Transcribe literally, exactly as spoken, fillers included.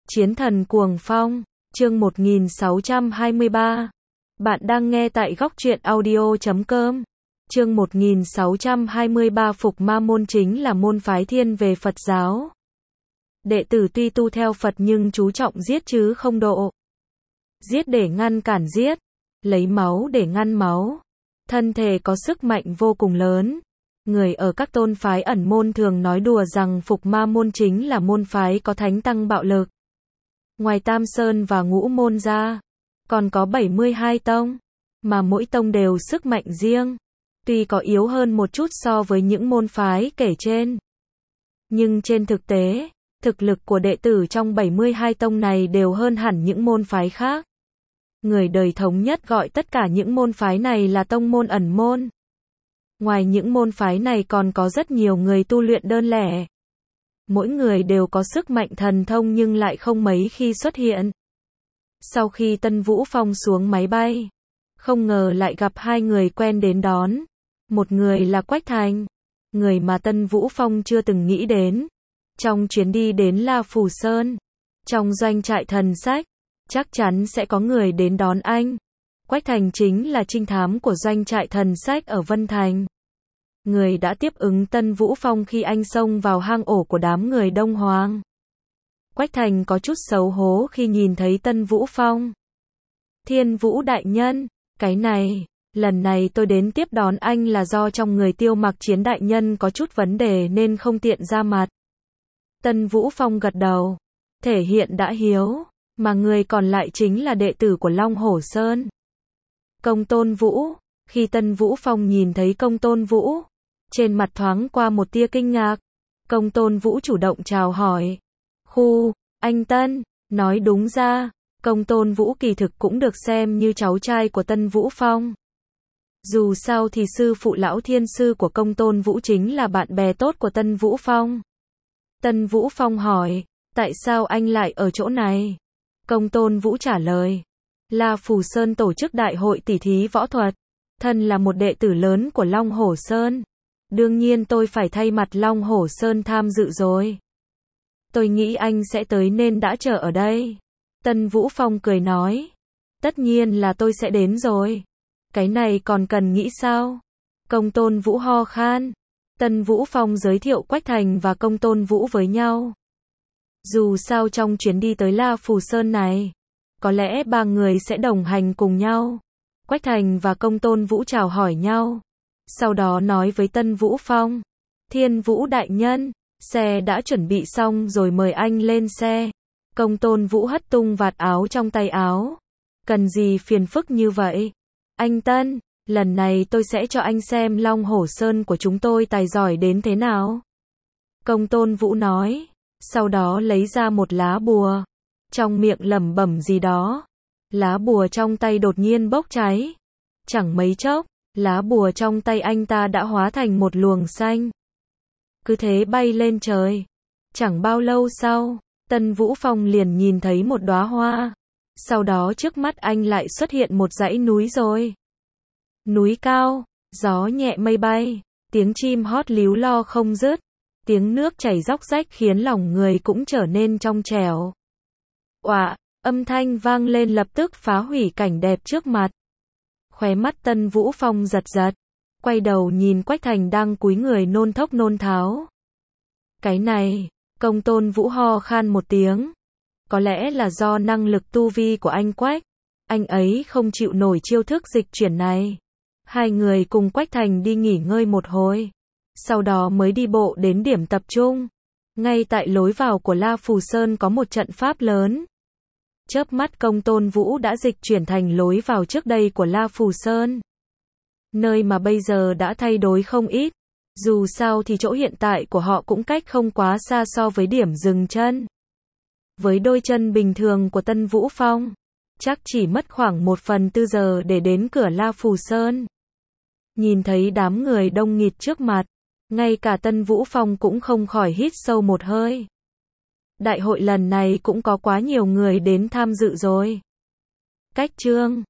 Chiến thần cuồng phong, chương một nghìn sáu trăm hai mươi ba. Bạn đang nghe tại góc truyện audio chấm com. Chương một nghìn sáu trăm hai mươi ba. Phục Ma môn chính là môn phái thiên về Phật giáo. Đệ tử tuy tu theo Phật nhưng chú trọng giết chứ không độ. Giết để ngăn cản giết, lấy máu để ngăn máu. Thân thể có sức mạnh vô cùng lớn. Người ở các tôn phái ẩn môn thường nói đùa rằng Phục Ma môn chính là môn phái có thánh tăng bạo lực. Ngoài Tam Sơn và Ngũ môn ra, còn có bảy mươi hai tông, mà mỗi tông đều sức mạnh riêng. Tuy có yếu hơn một chút so với những môn phái kể trên, nhưng trên thực tế, thực lực của đệ tử trong bảy mươi hai tông này đều hơn hẳn những môn phái khác. Người đời thống nhất gọi tất cả những môn phái này là tông môn ẩn môn. Ngoài những môn phái này còn có rất nhiều người tu luyện đơn lẻ. Mỗi người đều có sức mạnh thần thông nhưng lại không mấy khi xuất hiện. Sau khi Tân Vũ Phong xuống máy bay, không ngờ lại gặp hai người quen đến đón. Một người là Quách Thành, người mà Tân Vũ Phong chưa từng nghĩ đến. Trong chuyến đi đến La Phù Sơn, trong doanh trại thần sách, chắc chắn sẽ có người đến đón anh. Quách Thành chính là trinh thám của doanh trại thần sách ở Vân Thành. Người đã tiếp ứng Tân Vũ Phong khi anh xông vào hang ổ của đám người Đông Hoàng. Quách Thành có chút xấu hổ khi nhìn thấy Tân Vũ Phong. Thiên Vũ đại nhân, cái này, lần này tôi đến tiếp đón anh là do trong người Tiêu Mặc Chiến đại nhân có chút vấn đề nên không tiện ra mặt. Tân Vũ Phong gật đầu, thể hiện đã hiếu, mà người còn lại chính là đệ tử của Long Hổ Sơn. Công Tôn Vũ, khi Tân Vũ Phong nhìn thấy Công Tôn Vũ, trên mặt thoáng qua một tia kinh ngạc. Công Tôn Vũ chủ động chào hỏi. Khu, anh Tân, nói đúng ra, Công Tôn Vũ kỳ thực cũng được xem như cháu trai của Tân Vũ Phong. Dù sao thì sư phụ lão thiên sư của Công Tôn Vũ chính là bạn bè tốt của Tân Vũ Phong. Tân Vũ Phong hỏi, tại sao anh lại ở chỗ này? Công Tôn Vũ trả lời, La Phù Sơn tổ chức đại hội tỷ thí võ thuật. Thân là một đệ tử lớn của Long Hổ Sơn, đương nhiên tôi phải thay mặt Long Hổ Sơn tham dự rồi. Tôi nghĩ anh sẽ tới nên đã chờ ở đây. Tân Vũ Phong cười nói, tất nhiên là tôi sẽ đến rồi. Cái này còn cần nghĩ sao? Công Tôn Vũ ho khan. Tân Vũ Phong giới thiệu Quách Thành và Công Tôn Vũ với nhau. Dù sao trong chuyến đi tới La Phù Sơn này, có lẽ ba người sẽ đồng hành cùng nhau. Quách Thành và Công Tôn Vũ chào hỏi nhau. Sau đó nói với Tân Vũ Phong, Thiên Vũ đại nhân, xe đã chuẩn bị xong rồi mời anh lên xe. Công Tôn Vũ hất tung vạt áo trong tay áo. Cần gì phiền phức như vậy? Anh Tân, lần này tôi sẽ cho anh xem Long Hổ Sơn của chúng tôi tài giỏi đến thế nào. Công Tôn Vũ nói, sau đó lấy ra một lá bùa. Trong miệng lẩm bẩm gì đó. Lá bùa trong tay đột nhiên bốc cháy. Chẳng mấy chốc, lá bùa trong tay anh ta đã hóa thành một luồng xanh. Cứ thế bay lên trời. Chẳng bao lâu sau, Tân Vũ Phong liền nhìn thấy một đóa hoa. Sau đó trước mắt anh lại xuất hiện một dãy núi rồi. Núi cao, gió nhẹ mây bay, tiếng chim hót líu lo không dứt. Tiếng nước chảy róc rách khiến lòng người cũng trở nên trong trẻo. Oạ, âm thanh vang lên lập tức phá hủy cảnh đẹp trước mặt. Khóe mắt Tân Vũ Phong giật giật, quay đầu nhìn Quách Thành đang cúi người nôn thốc nôn tháo. Cái này, Công Tôn Vũ ho khan một tiếng. Có lẽ là do năng lực tu vi của anh Quách, anh ấy không chịu nổi chiêu thức dịch chuyển này. Hai người cùng Quách Thành đi nghỉ ngơi một hồi, sau đó mới đi bộ đến điểm tập trung. Ngay tại lối vào của La Phù Sơn có một trận pháp lớn. Chớp mắt Công Tôn Vũ đã dịch chuyển thành lối vào trước đây của La Phù Sơn. Nơi mà bây giờ đã thay đổi không ít. Dù sao thì chỗ hiện tại của họ cũng cách không quá xa so với điểm dừng chân. Với đôi chân bình thường của Tân Vũ Phong, chắc chỉ mất khoảng một phần tư giờ để đến cửa La Phù Sơn. Nhìn thấy đám người đông nghịt trước mặt, ngay cả Tân Vũ Phong cũng không khỏi hít sâu một hơi. Đại hội lần này cũng có quá nhiều người đến tham dự rồi. Cách chương